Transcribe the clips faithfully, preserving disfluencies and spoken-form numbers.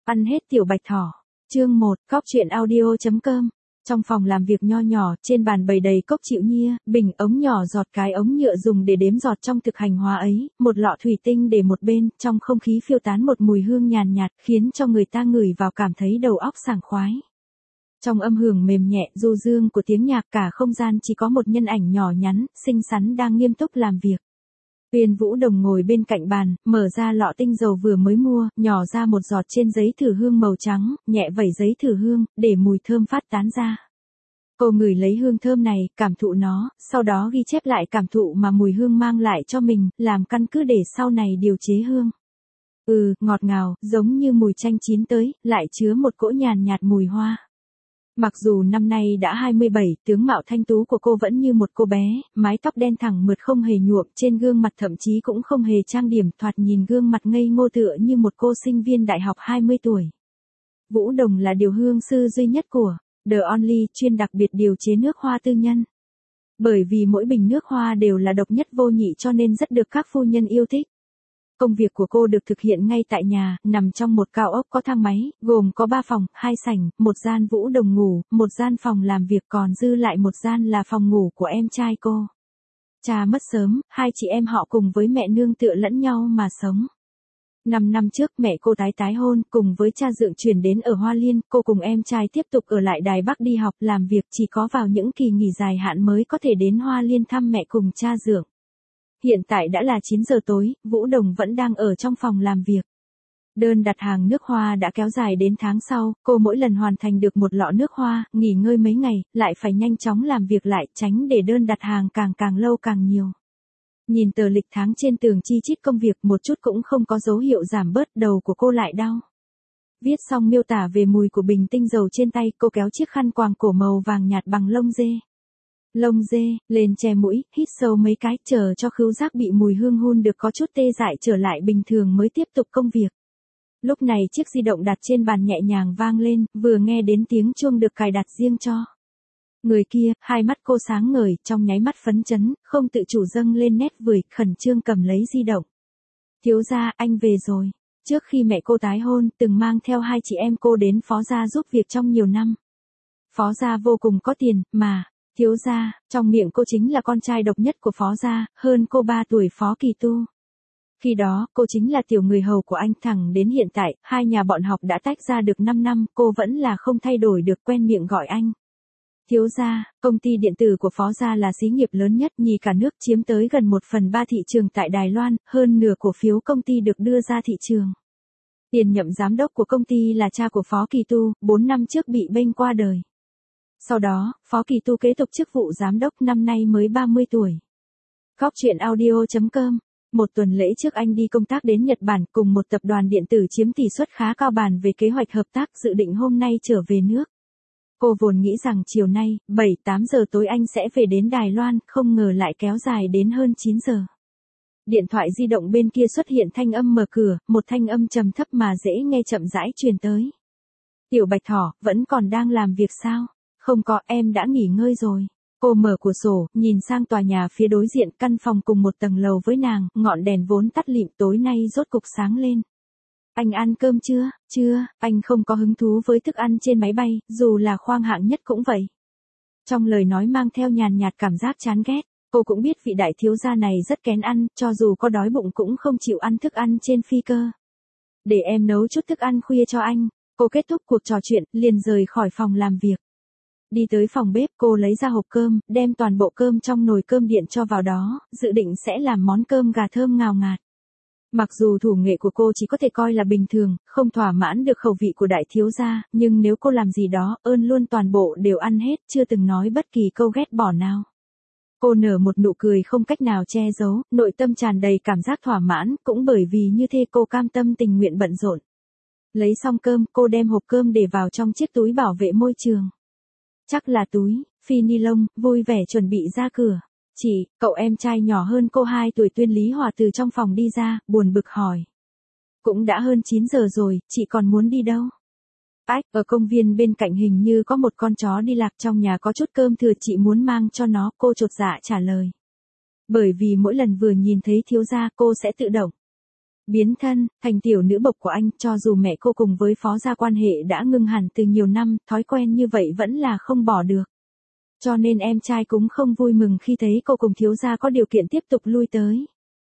Ăn hết tiểu bạch thỏ. Chương một, cóc truyện audio.com. Trong phòng làm việc nho nhỏ, trên bàn bày đầy cốc chịu nhia, bình ống nhỏ giọt cái ống nhựa dùng để đếm giọt trong thực hành hóa ấy, một lọ thủy tinh để một bên, trong không khí phiêu tán một mùi hương nhàn nhạt, khiến cho người ta ngửi vào cảm thấy đầu óc sảng khoái. Trong âm hưởng mềm nhẹ, du dương của tiếng nhạc, cả không gian chỉ có một nhân ảnh nhỏ nhắn, xinh xắn đang nghiêm túc làm việc. Uyên Vũ Đồng ngồi bên cạnh bàn, mở ra lọ tinh dầu vừa mới mua, nhỏ ra một giọt trên giấy thử hương màu trắng, nhẹ vẩy giấy thử hương, để mùi thơm phát tán ra. Cô ngửi lấy hương thơm này, cảm thụ nó, sau đó ghi chép lại cảm thụ mà mùi hương mang lại cho mình, làm căn cứ để sau này điều chế hương. Ừ, ngọt ngào, giống như mùi chanh chín tới, lại chứa một cỗ nhàn nhạt mùi hoa. Mặc dù năm nay đã hai mươi bảy, tướng mạo thanh tú của cô vẫn như một cô bé, mái tóc đen thẳng mượt không hề nhuộm, trên gương mặt thậm chí cũng không hề trang điểm, thoạt nhìn gương mặt ngây ngô tựa như một cô sinh viên đại học hai mươi tuổi. Vũ Đồng là điều hương sư duy nhất của The Only, chuyên đặc biệt điều chế nước hoa tư nhân. Bởi vì mỗi bình nước hoa đều là độc nhất vô nhị cho nên rất được các phu nhân yêu thích. Công việc của cô được thực hiện ngay tại nhà, nằm trong một cao ốc có thang máy, gồm có ba phòng, hai sảnh, một gian Vũ Đồng ngủ, một gian phòng làm việc, còn dư lại một gian là phòng ngủ của em trai cô. Cha mất sớm, hai chị em họ cùng với mẹ nương tựa lẫn nhau mà sống. Năm năm trước mẹ cô tái tái hôn, cùng với cha dượng chuyển đến ở Hoa Liên, cô cùng em trai tiếp tục ở lại Đài Bắc đi học, làm việc, chỉ có vào những kỳ nghỉ dài hạn mới có thể đến Hoa Liên thăm mẹ cùng cha dượng. Hiện tại đã là chín giờ tối, Vũ Đồng vẫn đang ở trong phòng làm việc. Đơn đặt hàng nước hoa đã kéo dài đến tháng sau, cô mỗi lần hoàn thành được một lọ nước hoa, nghỉ ngơi mấy ngày, lại phải nhanh chóng làm việc lại, tránh để đơn đặt hàng càng càng lâu càng nhiều. Nhìn tờ lịch tháng trên tường chi chít công việc, một chút cũng không có dấu hiệu giảm bớt, đầu của cô lại đau. Viết xong miêu tả về mùi của bình tinh dầu trên tay, cô kéo chiếc khăn quàng cổ màu vàng nhạt bằng lông dê. Lông dê, lên che mũi, hít sâu mấy cái, chờ cho khứu giác bị mùi hương hun được có chút tê dại trở lại bình thường mới tiếp tục công việc. Lúc này chiếc di động đặt trên bàn nhẹ nhàng vang lên, vừa nghe đến tiếng chuông được cài đặt riêng cho. Người kia, hai mắt cô sáng ngời, trong nháy mắt phấn chấn, không tự chủ dâng lên nét vui, khẩn trương cầm lấy di động. Thiếu gia, anh về rồi. Trước khi mẹ cô tái hôn, từng mang theo hai chị em cô đến Phó gia giúp việc trong nhiều năm. Phó gia vô cùng có tiền, mà... Thiếu gia, trong miệng cô chính là con trai độc nhất của Phó gia, hơn cô ba tuổi Phó Kỳ Tu. Khi đó, cô chính là tiểu người hầu của anh, thẳng đến hiện tại, hai nhà bọn học đã tách ra được năm năm, cô vẫn là không thay đổi được quen miệng gọi anh. Thiếu gia, công ty điện tử của Phó gia là xí nghiệp lớn nhất nhì cả nước, chiếm tới gần một phần ba thị trường tại Đài Loan, hơn nửa cổ phiếu công ty được đưa ra thị trường. Tiền nhậm giám đốc của công ty là cha của Phó Kỳ Tu, bốn năm trước bị bênh qua đời. Sau đó, Phó Kỳ Tu kế tục chức vụ giám đốc, năm nay mới ba mươi tuổi. Cóc truyện audio.com. Một tuần lễ trước anh đi công tác đến Nhật Bản, cùng một tập đoàn điện tử chiếm tỷ suất khá cao, bàn về kế hoạch hợp tác, dự định hôm nay trở về nước. Cô vốn nghĩ rằng chiều nay, bảy tám giờ tối anh sẽ về đến Đài Loan, không ngờ lại kéo dài đến hơn chín giờ. Điện thoại di động bên kia xuất hiện thanh âm mở cửa, một thanh âm trầm thấp mà dễ nghe chậm rãi truyền tới. Tiểu Bạch Thỏ, vẫn còn đang làm việc sao? Không có, em đã nghỉ ngơi rồi. Cô mở cửa sổ, nhìn sang tòa nhà phía đối diện, căn phòng cùng một tầng lầu với nàng, ngọn đèn vốn tắt lịm tối nay rốt cục sáng lên. Anh ăn cơm chưa? Chưa, anh không có hứng thú với thức ăn trên máy bay, dù là khoang hạng nhất cũng vậy. Trong lời nói mang theo nhàn nhạt cảm giác chán ghét, cô cũng biết vị đại thiếu gia này rất kén ăn, cho dù có đói bụng cũng không chịu ăn thức ăn trên phi cơ. Để em nấu chút thức ăn khuya cho anh. Cô kết thúc cuộc trò chuyện, liền rời khỏi phòng làm việc. Đi tới phòng bếp, cô lấy ra hộp cơm, đem toàn bộ cơm trong nồi cơm điện cho vào đó, dự định sẽ làm món cơm gà thơm ngào ngạt. Mặc dù thủ nghệ của cô chỉ có thể coi là bình thường, không thỏa mãn được khẩu vị của đại thiếu gia, nhưng nếu cô làm gì đó, ơn luôn toàn bộ đều ăn hết, chưa từng nói bất kỳ câu ghét bỏ nào. Cô nở một nụ cười không cách nào che giấu, nội tâm tràn đầy cảm giác thỏa mãn, cũng bởi vì như thế cô cam tâm tình nguyện bận rộn. Lấy xong cơm, cô đem hộp cơm để vào trong chiếc túi bảo vệ môi trường. Chắc là túi, phi ni lông, vui vẻ chuẩn bị ra cửa. Chị, cậu em trai nhỏ hơn cô hai tuổi Tuyên Lý Hòa từ trong phòng đi ra, buồn bực hỏi. Cũng đã hơn chín giờ rồi, chị còn muốn đi đâu? Ách, ở công viên bên cạnh hình như có một con chó đi lạc, trong nhà có chút cơm thừa, chị muốn mang cho nó, cô chột dạ trả lời. Bởi vì mỗi lần vừa nhìn thấy thiếu gia cô sẽ tự động Biến thân, thành tiểu nữ bộc của anh, cho dù mẹ cô cùng với Phó gia quan hệ đã ngưng hẳn từ nhiều năm, thói quen như vậy vẫn là không bỏ được. Cho nên em trai cũng không vui mừng khi thấy cô cùng thiếu gia có điều kiện tiếp tục lui tới.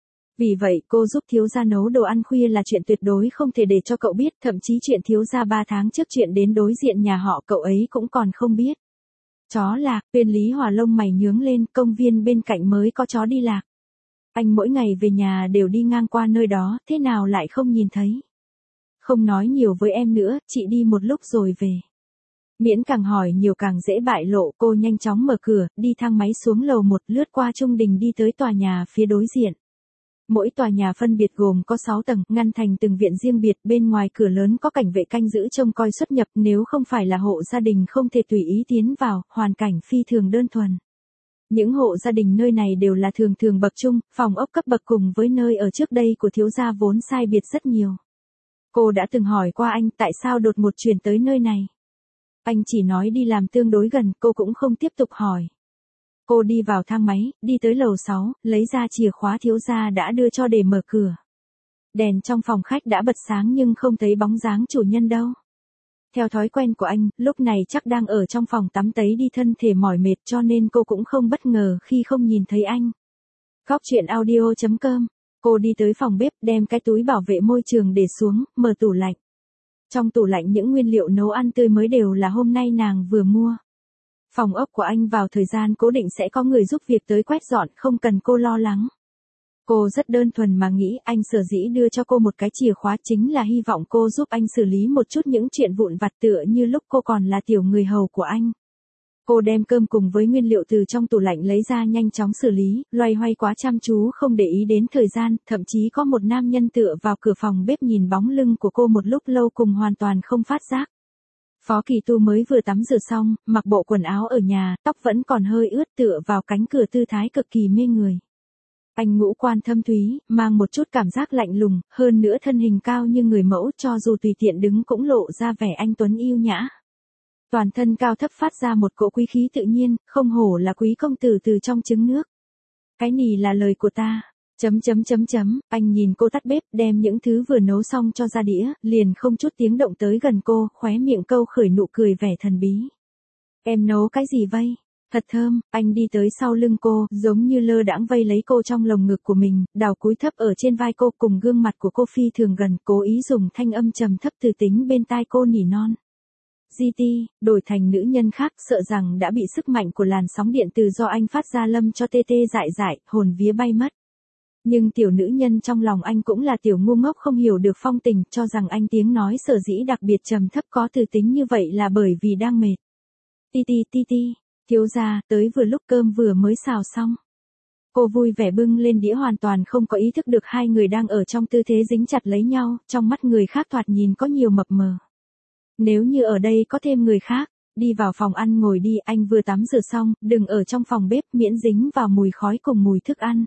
Vì vậy cô giúp thiếu gia nấu đồ ăn khuya là chuyện tuyệt đối không thể để cho cậu biết, thậm chí chuyện thiếu gia ba tháng trước chuyện đến đối diện nhà họ cậu ấy cũng còn không biết. Chó lạc, Viên Lý Hòa lông mày nhướng lên, công viên bên cạnh mới có chó đi lạc. Anh mỗi ngày về nhà đều đi ngang qua nơi đó, thế nào lại không nhìn thấy. Không nói nhiều với em nữa, chị đi một lúc rồi về. Miễn càng hỏi nhiều càng dễ bại lộ, cô nhanh chóng mở cửa, đi thang máy xuống lầu một, lướt qua trung đình đi tới tòa nhà phía đối diện. Mỗi tòa nhà phân biệt gồm có sáu tầng, ngăn thành từng viện riêng biệt, bên ngoài cửa lớn có cảnh vệ canh giữ trông coi xuất nhập, nếu không phải là hộ gia đình không thể tùy ý tiến vào, hoàn cảnh phi thường đơn thuần. Những hộ gia đình nơi này đều là thường thường bậc trung, phòng ốc cấp bậc cùng với nơi ở trước đây của thiếu gia vốn sai biệt rất nhiều. Cô đã từng hỏi qua anh tại sao đột ngột chuyển tới nơi này. Anh chỉ nói đi làm tương đối gần, cô cũng không tiếp tục hỏi. Cô đi vào thang máy, đi tới lầu sáu, lấy ra chìa khóa thiếu gia đã đưa cho để mở cửa. Đèn trong phòng khách đã bật sáng nhưng không thấy bóng dáng chủ nhân đâu. Theo thói quen của anh, lúc này chắc đang ở trong phòng tắm tấy đi thân thể mỏi mệt cho nên cô cũng không bất ngờ khi không nhìn thấy anh. Góc truyện audio chấm com. Cô đi tới phòng bếp đem cái túi bảo vệ môi trường để xuống, mở tủ lạnh. Trong tủ lạnh những nguyên liệu nấu ăn tươi mới đều là hôm nay nàng vừa mua. Phòng ốc của anh vào thời gian cố định sẽ có người giúp việc tới quét dọn, không cần cô lo lắng. Cô rất đơn thuần mà nghĩ anh sở dĩ đưa cho cô một cái chìa khóa chính là hy vọng cô giúp anh xử lý một chút những chuyện vụn vặt tựa như lúc cô còn là tiểu người hầu của anh. Cô đem cơm cùng với nguyên liệu từ trong tủ lạnh lấy ra nhanh chóng xử lý, loay hoay quá chăm chú không để ý đến thời gian, thậm chí có một nam nhân tựa vào cửa phòng bếp nhìn bóng lưng của cô một lúc lâu cùng hoàn toàn không phát giác. Phó Kỳ Tu mới vừa tắm rửa xong, mặc bộ quần áo ở nhà, tóc vẫn còn hơi ướt tựa vào cánh cửa tư thái cực kỳ mê người. Anh ngũ quan thâm thúy, mang một chút cảm giác lạnh lùng, hơn nữa thân hình cao như người mẫu cho dù tùy tiện đứng cũng lộ ra vẻ anh tuấn yêu nhã. Toàn thân cao thấp phát ra một cỗ quý khí tự nhiên, không hổ là quý công tử từ trong trứng nước. Cái nì là lời của ta. Chấm chấm chấm chấm, anh nhìn cô tắt bếp, đem những thứ vừa nấu xong cho ra đĩa, liền không chút tiếng động tới gần cô, khóe miệng câu khởi nụ cười vẻ thần bí. Em nấu cái gì vây? Thật thơm, anh đi tới sau lưng cô, giống như lơ đãng vây lấy cô trong lồng ngực của mình, đào cúi thấp ở trên vai cô cùng gương mặt của cô phi thường gần, cố ý dùng thanh âm trầm thấp từ tính bên tai cô nỉ non. giê tê, đổi thành nữ nhân khác sợ rằng đã bị sức mạnh của làn sóng điện từ do anh phát ra lâm cho tê tê dại dại, hồn vía bay mất. Nhưng tiểu nữ nhân trong lòng anh cũng là tiểu ngu ngốc không hiểu được phong tình, cho rằng anh tiếng nói sở dĩ đặc biệt trầm thấp có từ tính như vậy là bởi vì đang mệt. Ti ti ti ti, thiếu gia, tới vừa lúc cơm vừa mới xào xong. Cô vui vẻ bưng lên đĩa hoàn toàn không có ý thức được hai người đang ở trong tư thế dính chặt lấy nhau, trong mắt người khác thoạt nhìn có nhiều mập mờ. Nếu như ở đây có thêm người khác, đi vào phòng ăn ngồi đi, anh vừa tắm rửa xong, đừng ở trong phòng bếp miễn dính vào mùi khói cùng mùi thức ăn.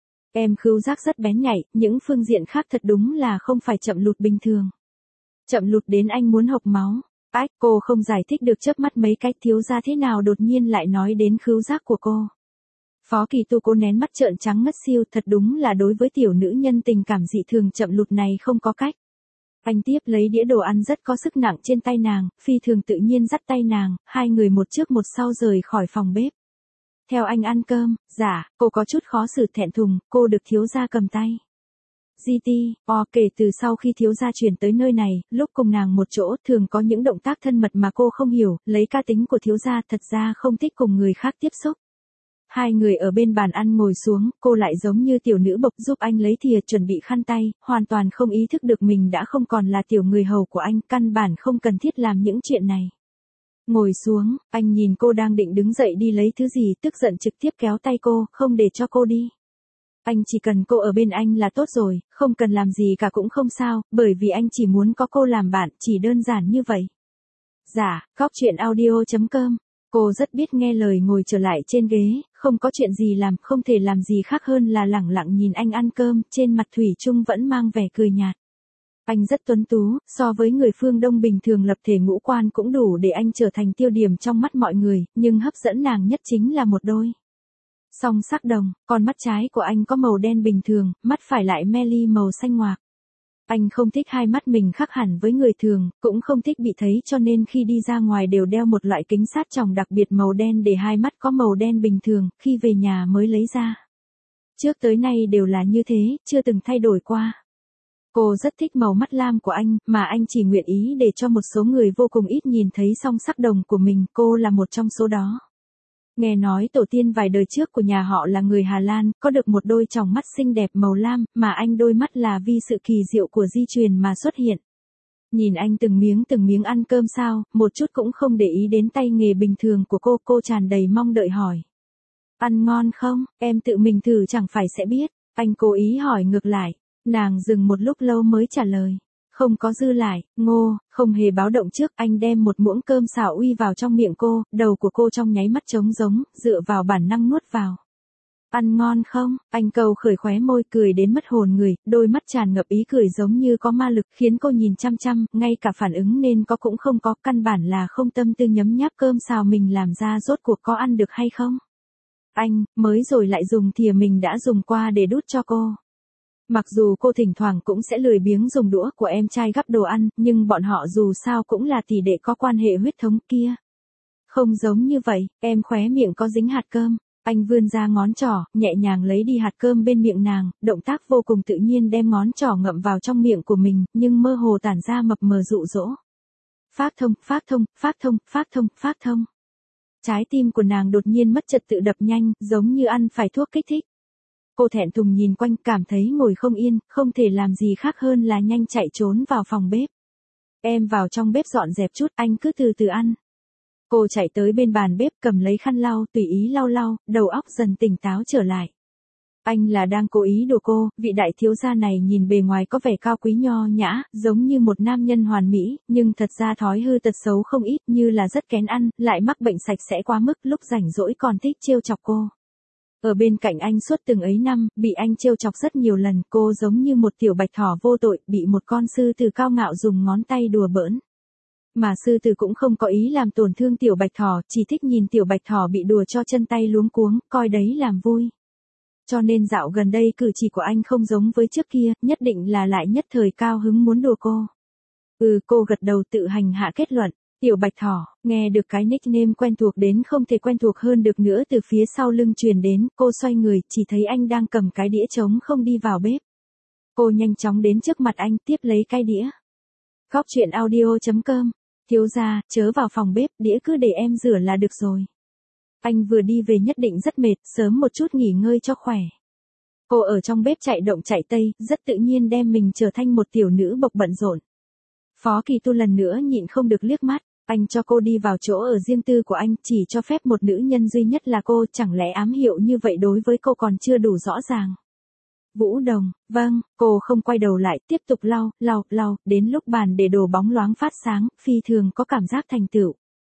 Em khứu giác rất bén nhạy, những phương diện khác thật đúng là không phải chậm lụt bình thường. Chậm lụt đến anh muốn hộc máu. Ách, cô không giải thích được chớp mắt mấy cái thiếu gia thế nào đột nhiên lại nói đến khứu giác của cô. Phó Kỳ Tu cô nén mắt trợn trắng ngất siêu, thật đúng là đối với tiểu nữ nhân tình cảm dị thường chậm lụt này không có cách. Anh tiếp lấy đĩa đồ ăn rất có sức nặng trên tay nàng, phi thường tự nhiên dắt tay nàng, hai người một trước một sau rời khỏi phòng bếp. Theo anh ăn cơm, dạ, cô có chút khó xử thẹn thùng, cô được thiếu gia cầm tay. giê tê, o kể từ sau khi thiếu gia chuyển tới nơi này, lúc cùng nàng một chỗ thường có những động tác thân mật mà cô không hiểu, lấy cá tính của thiếu gia thật ra không thích cùng người khác tiếp xúc. Hai người ở bên bàn ăn ngồi xuống, cô lại giống như tiểu nữ bộc giúp anh lấy thìa chuẩn bị khăn tay, hoàn toàn không ý thức được mình đã không còn là tiểu người hầu của anh, căn bản không cần thiết làm những chuyện này. Ngồi xuống, anh nhìn cô đang định đứng dậy đi lấy thứ gì, tức giận trực tiếp kéo tay cô, không để cho cô đi. Anh chỉ cần cô ở bên anh là tốt rồi, không cần làm gì cả cũng không sao, bởi vì anh chỉ muốn có cô làm bạn, chỉ đơn giản như vậy. Dạ, góc truyện audio chấm com. Cô rất biết nghe lời ngồi trở lại trên ghế, không có chuyện gì làm, không thể làm gì khác hơn là lẳng lặng nhìn anh ăn cơm, trên mặt thủy chung vẫn mang vẻ cười nhạt. Anh rất tuấn tú, so với người phương Đông bình thường lập thể ngũ quan cũng đủ để anh trở thành tiêu điểm trong mắt mọi người, nhưng hấp dẫn nàng nhất chính là một đôi song sắc đồng, còn mắt trái của anh có màu đen bình thường, mắt phải lại me li màu xanh ngoạc. Anh không thích hai mắt mình khác hẳn với người thường, cũng không thích bị thấy cho nên khi đi ra ngoài đều đeo một loại kính sát tròng đặc biệt màu đen để hai mắt có màu đen bình thường, khi về nhà mới lấy ra. Trước tới nay đều là như thế, chưa từng thay đổi qua. Cô rất thích màu mắt lam của anh, mà anh chỉ nguyện ý để cho một số người vô cùng ít nhìn thấy song sắc đồng của mình, cô là một trong số đó. Nghe nói tổ tiên vài đời trước của nhà họ là người Hà Lan, có được một đôi tròng mắt xinh đẹp màu lam, mà anh đôi mắt là vì sự kỳ diệu của di truyền mà xuất hiện. Nhìn anh từng miếng từng miếng ăn cơm sao, một chút cũng không để ý đến tay nghề bình thường của cô, cô tràn đầy mong đợi hỏi. Ăn ngon không, em tự mình thử chẳng phải sẽ biết, anh cố ý hỏi ngược lại, nàng dừng một lúc lâu mới trả lời. Không có dư lại, ngô, không hề báo động trước, anh đem một muỗng cơm xào uy vào trong miệng cô, đầu của cô trong nháy mắt trống giống, dựa vào bản năng nuốt vào. Ăn ngon không, anh cầu khởi khóe môi cười đến mất hồn người, đôi mắt tràn ngập ý cười giống như có ma lực khiến cô nhìn chăm chăm, ngay cả phản ứng nên có cũng không có, căn bản là không tâm tư nhấm nháp cơm xào mình làm ra rốt cuộc có ăn được hay không. Anh, mới rồi lại dùng thìa mình đã dùng qua để đút cho cô. Mặc dù cô thỉnh thoảng cũng sẽ lười biếng dùng đũa của em trai gắp đồ ăn, nhưng bọn họ dù sao cũng là tỷ đệ có quan hệ huyết thống kia. Không giống như vậy, em khóe miệng có dính hạt cơm. Anh vươn ra ngón trỏ, nhẹ nhàng lấy đi hạt cơm bên miệng nàng, động tác vô cùng tự nhiên đem ngón trỏ ngậm vào trong miệng của mình, nhưng mơ hồ tản ra mập mờ dụ dỗ. Phát thông, phát thông, phát thông, phát thông, phát thông. Trái tim của nàng đột nhiên mất trật tự đập nhanh, giống như ăn phải thuốc kích thích. Cô thẹn thùng nhìn quanh, cảm thấy ngồi không yên, không thể làm gì khác hơn là nhanh chạy trốn vào phòng bếp. Em vào trong bếp dọn dẹp chút, anh cứ từ từ ăn. Cô chạy tới bên bàn bếp cầm lấy khăn lau, tùy ý lau lau, đầu óc dần tỉnh táo trở lại. Anh là đang cố ý đùa cô, vị đại thiếu gia này nhìn bề ngoài có vẻ cao quý nho nhã, giống như một nam nhân hoàn mỹ, nhưng thật ra thói hư tật xấu không ít, như là rất kén ăn, lại mắc bệnh sạch sẽ quá mức, lúc rảnh rỗi còn thích trêu chọc cô. Ở bên cạnh anh suốt từng ấy năm, bị anh trêu chọc rất nhiều lần, cô giống như một tiểu bạch thỏ vô tội, bị một con sư tử cao ngạo dùng ngón tay đùa bỡn. Mà sư tử cũng không có ý làm tổn thương tiểu bạch thỏ, chỉ thích nhìn tiểu bạch thỏ bị đùa cho chân tay luống cuống, coi đấy làm vui. Cho nên dạo gần đây cử chỉ của anh không giống với trước kia, nhất định là lại nhất thời cao hứng muốn đùa cô. Ừ, cô gật đầu tự hành hạ kết luận. Tiểu bạch thỏ, nghe được cái nickname quen thuộc đến không thể quen thuộc hơn được nữa từ phía sau lưng truyền đến, cô xoay người, chỉ thấy anh đang cầm cái đĩa trống không đi vào bếp. Cô nhanh chóng đến trước mặt anh, tiếp lấy cái đĩa. Cóc truyện audio chấm com, thiếu gia, chớ vào phòng bếp, đĩa cứ để em rửa là được rồi. Anh vừa đi về nhất định rất mệt, sớm một chút nghỉ ngơi cho khỏe. Cô ở trong bếp chạy động chạy tây, rất tự nhiên đem mình trở thành một tiểu nữ bộc bận rộn. Phó Kỳ Tu lần nữa nhịn không được liếc mắt, anh cho cô đi vào chỗ ở riêng tư của anh, chỉ cho phép một nữ nhân duy nhất là cô, chẳng lẽ ám hiệu như vậy đối với cô còn chưa đủ rõ ràng. Vũ Đồng, vâng, cô không quay đầu lại, tiếp tục lau, lau, lau, đến lúc bàn để đồ bóng loáng phát sáng, phi thường có cảm giác thành tựu.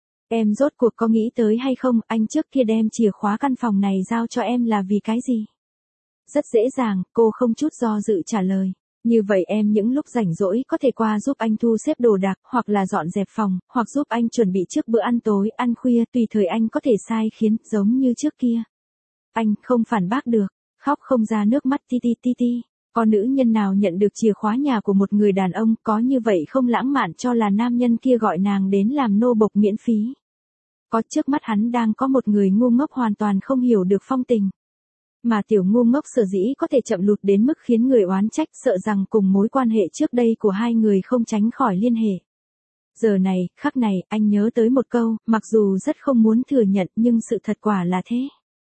Em rốt cuộc có nghĩ tới hay không, anh trước kia đem chìa khóa căn phòng này giao cho em là vì cái gì? Rất dễ dàng, cô không chút do dự trả lời. Như vậy em những lúc rảnh rỗi có thể qua giúp anh thu xếp đồ đạc, hoặc là dọn dẹp phòng, hoặc giúp anh chuẩn bị trước bữa ăn tối, ăn khuya, tùy thời anh có thể sai khiến, giống như trước kia. Anh không phản bác được, khóc không ra nước mắt ti ti ti ti. Có nữ nhân nào nhận được chìa khóa nhà của một người đàn ông, có như vậy không lãng mạn cho là nam nhân kia gọi nàng đến làm nô bộc miễn phí. Có, trước mắt hắn đang có một người ngu ngốc hoàn toàn không hiểu được phong tình. Mà tiểu ngu ngốc sở dĩ có thể chậm lụt đến mức khiến người oán trách, sợ rằng cùng mối quan hệ trước đây của hai người không tránh khỏi liên hệ. Giờ này, khắc này, anh nhớ tới một câu, mặc dù rất không muốn thừa nhận nhưng sự thật quả là thế.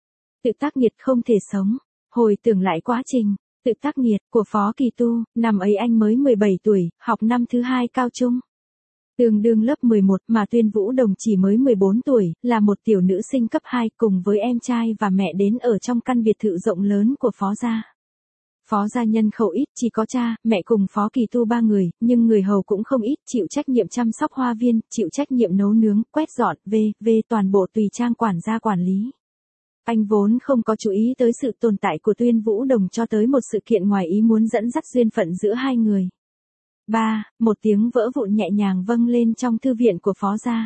Tự tác nghiệt không thể sống. Hồi tưởng lại quá trình tự tác nghiệt của Phó Kỳ Tu, năm ấy anh mới mười bảy tuổi, học năm thứ hai cao trung. Tương đương lớp mười một, mà Tuyên Vũ Đồng chỉ mới mười bốn tuổi, là một tiểu nữ sinh cấp hai, cùng với em trai và mẹ đến ở trong căn biệt thự rộng lớn của Phó gia. Phó gia nhân khẩu ít, chỉ có cha, mẹ cùng Phó Kỳ Tu ba người, nhưng người hầu cũng không ít, chịu trách nhiệm chăm sóc hoa viên, chịu trách nhiệm nấu nướng, quét dọn, về, về toàn bộ tùy trang quản gia quản lý. Anh vốn không có chú ý tới sự tồn tại của Tuyên Vũ Đồng cho tới một sự kiện ngoài ý muốn dẫn dắt duyên phận giữa hai người. Ba, một tiếng vỡ vụn nhẹ nhàng vâng lên trong thư viện của Phó gia.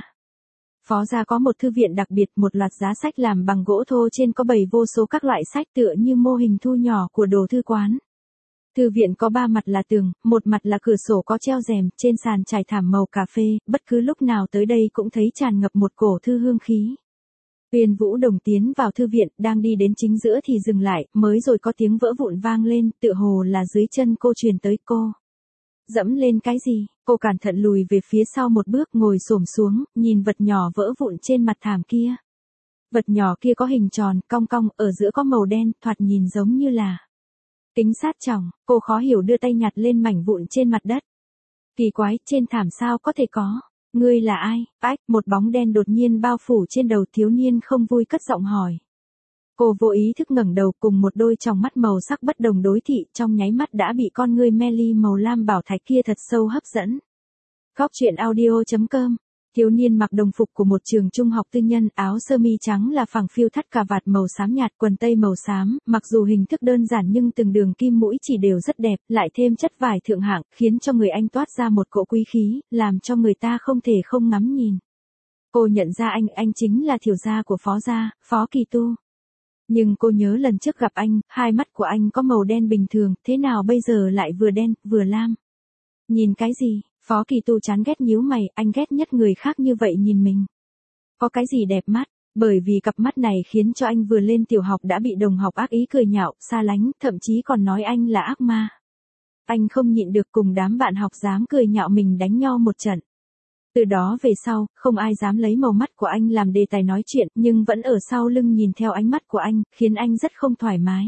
Phó gia có một thư viện đặc biệt, một loạt giá sách làm bằng gỗ thô trên có bày vô số các loại sách tựa như mô hình thu nhỏ của đồ thư quán. Thư viện có ba mặt là tường, một mặt là cửa sổ có treo rèm, trên sàn trải thảm màu cà phê, bất cứ lúc nào tới đây cũng thấy tràn ngập một cổ thư hương khí. Uyên Vũ Đồng tiến vào thư viện, đang đi đến chính giữa thì dừng lại, mới rồi có tiếng vỡ vụn vang lên, tựa hồ là dưới chân cô truyền tới cô. Dẫm lên cái gì? Cô cẩn thận lùi về phía sau một bước, ngồi xổm xuống, nhìn vật nhỏ vỡ vụn trên mặt thảm kia. Vật nhỏ kia có hình tròn, cong cong, ở giữa có màu đen, thoạt nhìn giống như là kính sát tròng. Cô khó hiểu đưa tay nhặt lên mảnh vụn trên mặt đất. Kỳ quái, trên thảm sao có thể có? Ngươi là ai? Ách, một bóng đen đột nhiên bao phủ trên đầu thiếu niên không vui cất giọng hỏi. Cô vô ý thức ngẩng đầu, cùng một đôi tròng mắt màu sắc bất đồng đối thị, trong nháy mắt đã bị con ngươi mê ly màu lam bảo thạch kia thật sâu hấp dẫn. Góc truyện audio chấm com. Thiếu niên mặc đồng phục của một trường trung học tư nhân, áo sơ mi trắng là phẳng phiu, thắt cà vạt màu xám nhạt, quần tây màu xám, mặc dù hình thức đơn giản nhưng từng đường kim mũi chỉ đều rất đẹp, lại thêm chất vải thượng hạng, khiến cho người anh toát ra một cỗ quý khí, làm cho người ta không thể không ngắm nhìn. Cô nhận ra anh, anh chính là Thiểu gia của Phó gia, Phó Kỳ Tu. Nhưng cô nhớ lần trước gặp anh, hai mắt của anh có màu đen bình thường, thế nào bây giờ lại vừa đen, vừa lam? Nhìn cái gì? Phó Kỳ Tu chán ghét nhíu mày, anh ghét nhất người khác như vậy nhìn mình. Có cái gì đẹp mắt? Bởi vì cặp mắt này khiến cho anh vừa lên tiểu học đã bị đồng học ác ý cười nhạo, xa lánh, thậm chí còn nói anh là ác ma. Anh không nhịn được cùng đám bạn học dám cười nhạo mình đánh nhau một trận. Từ đó về sau, không ai dám lấy màu mắt của anh làm đề tài nói chuyện, nhưng vẫn ở sau lưng nhìn theo ánh mắt của anh, khiến anh rất không thoải mái.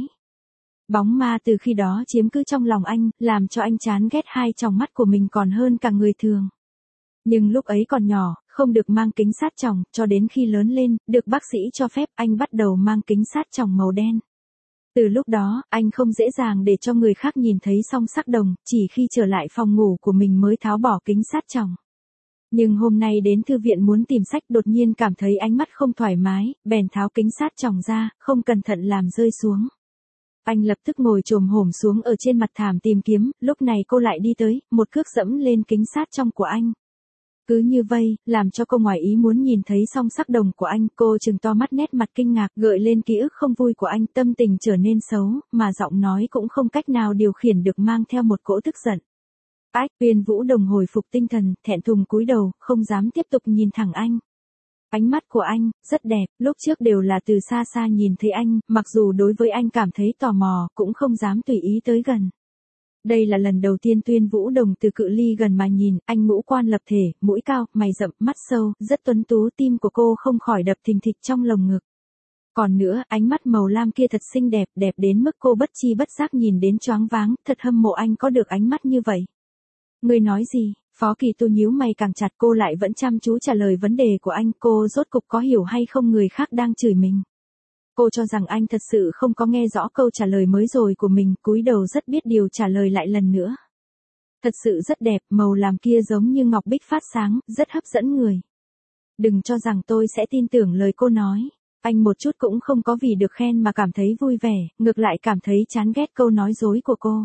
Bóng ma từ khi đó chiếm cứ trong lòng anh, làm cho anh chán ghét hai tròng mắt của mình còn hơn cả người thường. Nhưng lúc ấy còn nhỏ, không được mang kính sát tròng, cho đến khi lớn lên, được bác sĩ cho phép, anh bắt đầu mang kính sát tròng màu đen. Từ lúc đó, anh không dễ dàng để cho người khác nhìn thấy song sắc đồng, chỉ khi trở lại phòng ngủ của mình mới tháo bỏ kính sát tròng. Nhưng hôm nay đến thư viện muốn tìm sách, đột nhiên cảm thấy ánh mắt không thoải mái, bèn tháo kính sát tròng ra, không cẩn thận làm rơi xuống. Anh lập tức ngồi chồm hổm xuống ở trên mặt thảm tìm kiếm, lúc này cô lại đi tới, một cước dẫm lên kính sát trong của anh. Cứ như vây, làm cho cô ngoài ý muốn nhìn thấy song sắc đồng của anh, cô trừng to mắt, nét mặt kinh ngạc, gợi lên ký ức không vui của anh, tâm tình trở nên xấu, mà giọng nói cũng không cách nào điều khiển được, mang theo một cỗ tức giận. Ách, Uyên Vũ Đồng hồi phục tinh thần, thẹn thùng cúi đầu, không dám tiếp tục nhìn thẳng anh. Ánh mắt của anh, rất đẹp, lúc trước đều là từ xa xa nhìn thấy anh, mặc dù đối với anh cảm thấy tò mò, cũng không dám tùy ý tới gần. Đây là lần đầu tiên Uyên Vũ Đồng từ cự ly gần mà nhìn, anh ngũ quan lập thể, mũi cao, mày rậm, mắt sâu, rất tuấn tú, tim của cô không khỏi đập thình thịch trong lồng ngực. Còn nữa, ánh mắt màu lam kia thật xinh đẹp, đẹp đến mức cô bất chi bất giác nhìn đến choáng váng, thật hâm mộ anh có được ánh mắt như vậy. Ngươi nói gì? Phó Kỳ Tu nhíu mày càng chặt, cô lại vẫn chăm chú trả lời vấn đề của anh, cô rốt cục có hiểu hay không người khác đang chửi mình. Cô cho rằng anh thật sự không có nghe rõ câu trả lời mới rồi của mình, cúi đầu rất biết điều trả lời lại lần nữa. Thật sự rất đẹp, màu làm kia giống như ngọc bích phát sáng, rất hấp dẫn người. Đừng cho rằng tôi sẽ tin tưởng lời cô nói. Anh một chút cũng không có vì được khen mà cảm thấy vui vẻ, ngược lại cảm thấy chán ghét câu nói dối của cô.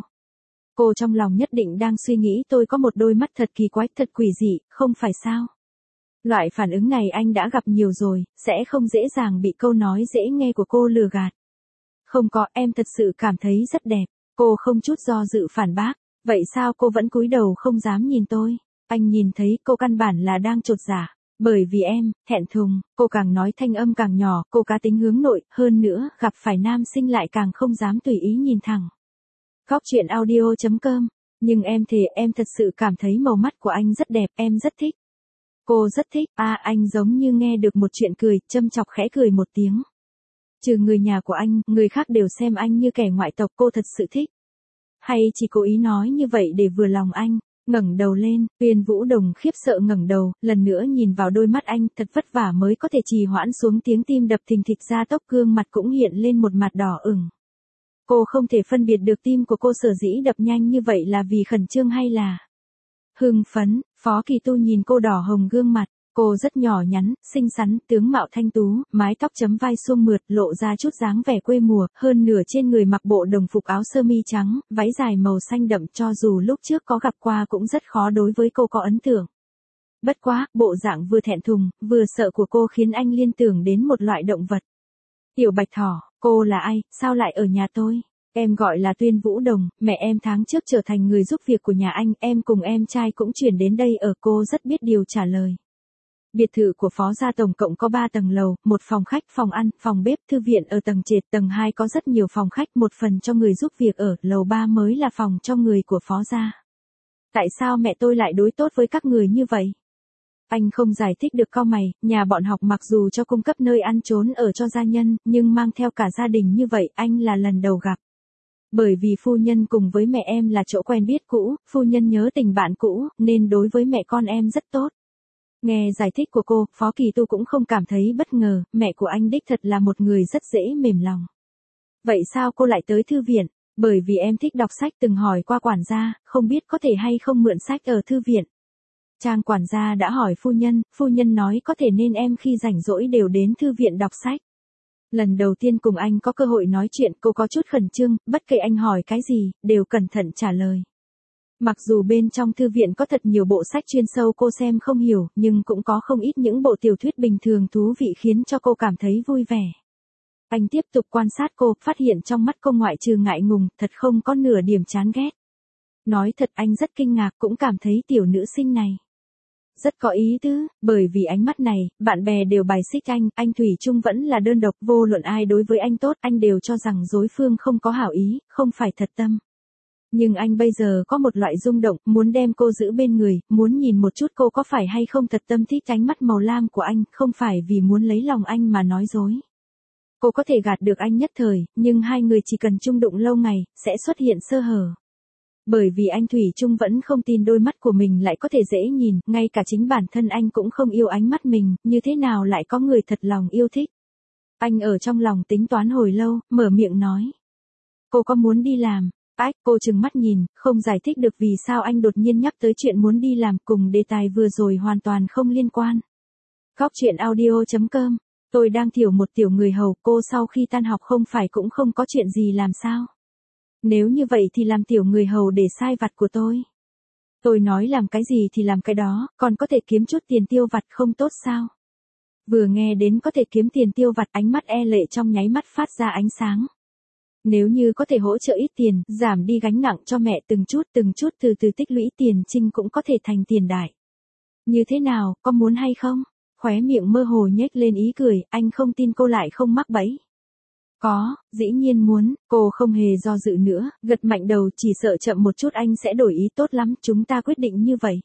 Cô trong lòng nhất định đang suy nghĩ tôi có một đôi mắt thật kỳ quái, thật quỷ dị, không phải sao? Loại phản ứng này anh đã gặp nhiều rồi, sẽ không dễ dàng bị câu nói dễ nghe của cô lừa gạt. Không có, em thật sự cảm thấy rất đẹp. Cô không chút do dự phản bác. Vậy sao cô vẫn cúi đầu không dám nhìn tôi? Anh nhìn thấy cô căn bản là đang chột dạ. Bởi vì em, thẹn thùng, cô càng nói thanh âm càng nhỏ, cô cá tính hướng nội, hơn nữa, gặp phải nam sinh lại càng không dám tùy ý nhìn thẳng. Góc truyện audio chấm com. Nhưng em thề em thật sự cảm thấy màu mắt của anh rất đẹp, em rất thích. Cô rất thích, à anh giống như nghe được một chuyện cười, châm chọc khẽ cười một tiếng. Trừ người nhà của anh, người khác đều xem anh như kẻ ngoại tộc, cô thật sự thích. Hay chỉ cố ý nói như vậy để vừa lòng anh? Ngẩng đầu lên, Uyên Vũ Đồng khiếp sợ ngẩng đầu, lần nữa nhìn vào đôi mắt anh, thật vất vả mới có thể trì hoãn xuống tiếng tim đập thình thịch, ra tốc, gương mặt cũng hiện lên một mặt đỏ ửng. Cô không thể phân biệt được tim của cô sở dĩ đập nhanh như vậy là vì khẩn trương hay là hưng phấn. Phó Kỳ Tu nhìn cô đỏ hồng gương mặt, cô rất nhỏ nhắn, xinh xắn, tướng mạo thanh tú, mái tóc chấm vai suông mượt, lộ ra chút dáng vẻ quê mùa, hơn nửa trên người mặc bộ đồng phục áo sơ mi trắng, váy dài màu xanh đậm, cho dù lúc trước có gặp qua cũng rất khó đối với cô có ấn tượng. Bất quá, bộ dạng vừa thẹn thùng, vừa sợ của cô khiến anh liên tưởng đến một loại động vật. Tiểu Bạch Thỏ, cô là ai, sao lại ở nhà tôi? Em gọi là Tuyên Vũ Đồng, mẹ em tháng trước trở thành người giúp việc của nhà anh, em cùng em trai cũng chuyển đến đây ở, cô rất biết điều trả lời. Biệt thự của Phó gia tổng cộng có ba tầng lầu, một phòng khách, phòng ăn, phòng bếp, thư viện ở tầng trệt, tầng hai có rất nhiều phòng khách, một phần cho người giúp việc ở, lầu ba mới là phòng cho người của Phó gia. Tại sao mẹ tôi lại đối tốt với các người như vậy? Anh không giải thích được, cau mày, nhà bọn học mặc dù cho cung cấp nơi ăn trốn ở cho gia nhân, nhưng mang theo cả gia đình như vậy, anh là lần đầu gặp. Bởi vì phu nhân cùng với mẹ em là chỗ quen biết cũ, phu nhân nhớ tình bạn cũ, nên đối với mẹ con em rất tốt. Nghe giải thích của cô, Phó Kỳ Tu cũng không cảm thấy bất ngờ, mẹ của anh đích thật là một người rất dễ mềm lòng. Vậy sao cô lại tới thư viện? Bởi vì em thích đọc sách, từng hỏi qua quản gia, không biết có thể hay không mượn sách ở thư viện. Trang quản gia đã hỏi phu nhân, phu nhân nói có thể nên em khi rảnh rỗi đều đến thư viện đọc sách. Lần đầu tiên cùng anh có cơ hội nói chuyện, cô có chút khẩn trương, bất kể anh hỏi cái gì, đều cẩn thận trả lời. Mặc dù bên trong thư viện có thật nhiều bộ sách chuyên sâu cô xem không hiểu, nhưng cũng có không ít những bộ tiểu thuyết bình thường thú vị khiến cho cô cảm thấy vui vẻ. Anh tiếp tục quan sát cô, phát hiện trong mắt cô ngoại trừ ngại ngùng, thật không có nửa điểm chán ghét. Nói thật anh rất kinh ngạc, cũng cảm thấy tiểu nữ sinh này rất có ý tứ, bởi vì ánh mắt này, bạn bè đều bài xích anh, anh thủy chung vẫn là đơn độc, vô luận ai đối với anh tốt, anh đều cho rằng đối phương không có hảo ý, không phải thật tâm. Nhưng anh bây giờ có một loại rung động, muốn đem cô giữ bên người, muốn nhìn một chút cô có phải hay không thật tâm thích ánh mắt màu lam của anh, không phải vì muốn lấy lòng anh mà nói dối. Cô có thể gạt được anh nhất thời, nhưng hai người chỉ cần chung đụng lâu ngày, sẽ xuất hiện sơ hở. Bởi vì anh thủy chung vẫn không tin đôi mắt của mình lại có thể dễ nhìn, ngay cả chính bản thân anh cũng không yêu ánh mắt mình, như thế nào lại có người thật lòng yêu thích. Anh ở trong lòng tính toán hồi lâu, mở miệng nói. Cô có muốn đi làm? Ách, cô trừng mắt nhìn, không giải thích được vì sao anh đột nhiên nhắc tới chuyện muốn đi làm, cùng đề tài vừa rồi hoàn toàn không liên quan. Góc truyện audio chấm com, tôi đang thiểu một tiểu người hầu, cô sau khi tan học không phải cũng không có chuyện gì làm sao? Nếu như vậy thì làm tiểu người hầu để sai vặt của tôi. Tôi nói làm cái gì thì làm cái đó, còn có thể kiếm chút tiền tiêu vặt không tốt sao? Vừa nghe đến có thể kiếm tiền tiêu vặt, ánh mắt e lệ trong nháy mắt phát ra ánh sáng. Nếu như có thể hỗ trợ ít tiền, giảm đi gánh nặng cho mẹ từng chút từng chút từ từ tích lũy tiền trinh cũng có thể thành tiền đại. Như thế nào, có muốn hay không? Khóe miệng mơ hồ nhếch lên ý cười, anh không tin cô lại không mắc bẫy. Có, dĩ nhiên muốn, cô không hề do dự nữa, gật mạnh đầu, chỉ sợ chậm một chút anh sẽ đổi ý. Tốt lắm, chúng ta quyết định như vậy.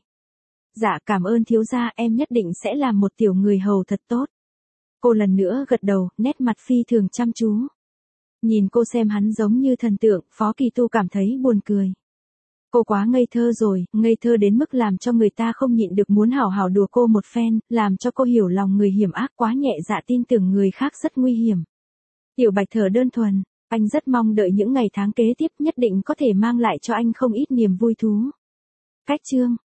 Dạ cảm ơn thiếu gia, em nhất định sẽ làm một tiểu người hầu thật tốt. Cô lần nữa gật đầu, nét mặt phi thường chăm chú. Nhìn cô xem hắn giống như thần tượng, Phó Kỳ Tu cảm thấy buồn cười. Cô quá ngây thơ rồi, ngây thơ đến mức làm cho người ta không nhịn được muốn hảo hảo đùa cô một phen, làm cho cô hiểu lòng người hiểm ác, quá nhẹ dạ tin tưởng người khác rất nguy hiểm. Tiểu Bạch thở đơn thuần, anh rất mong đợi những ngày tháng kế tiếp, nhất định có thể mang lại cho anh không ít niềm vui thú. Cách chương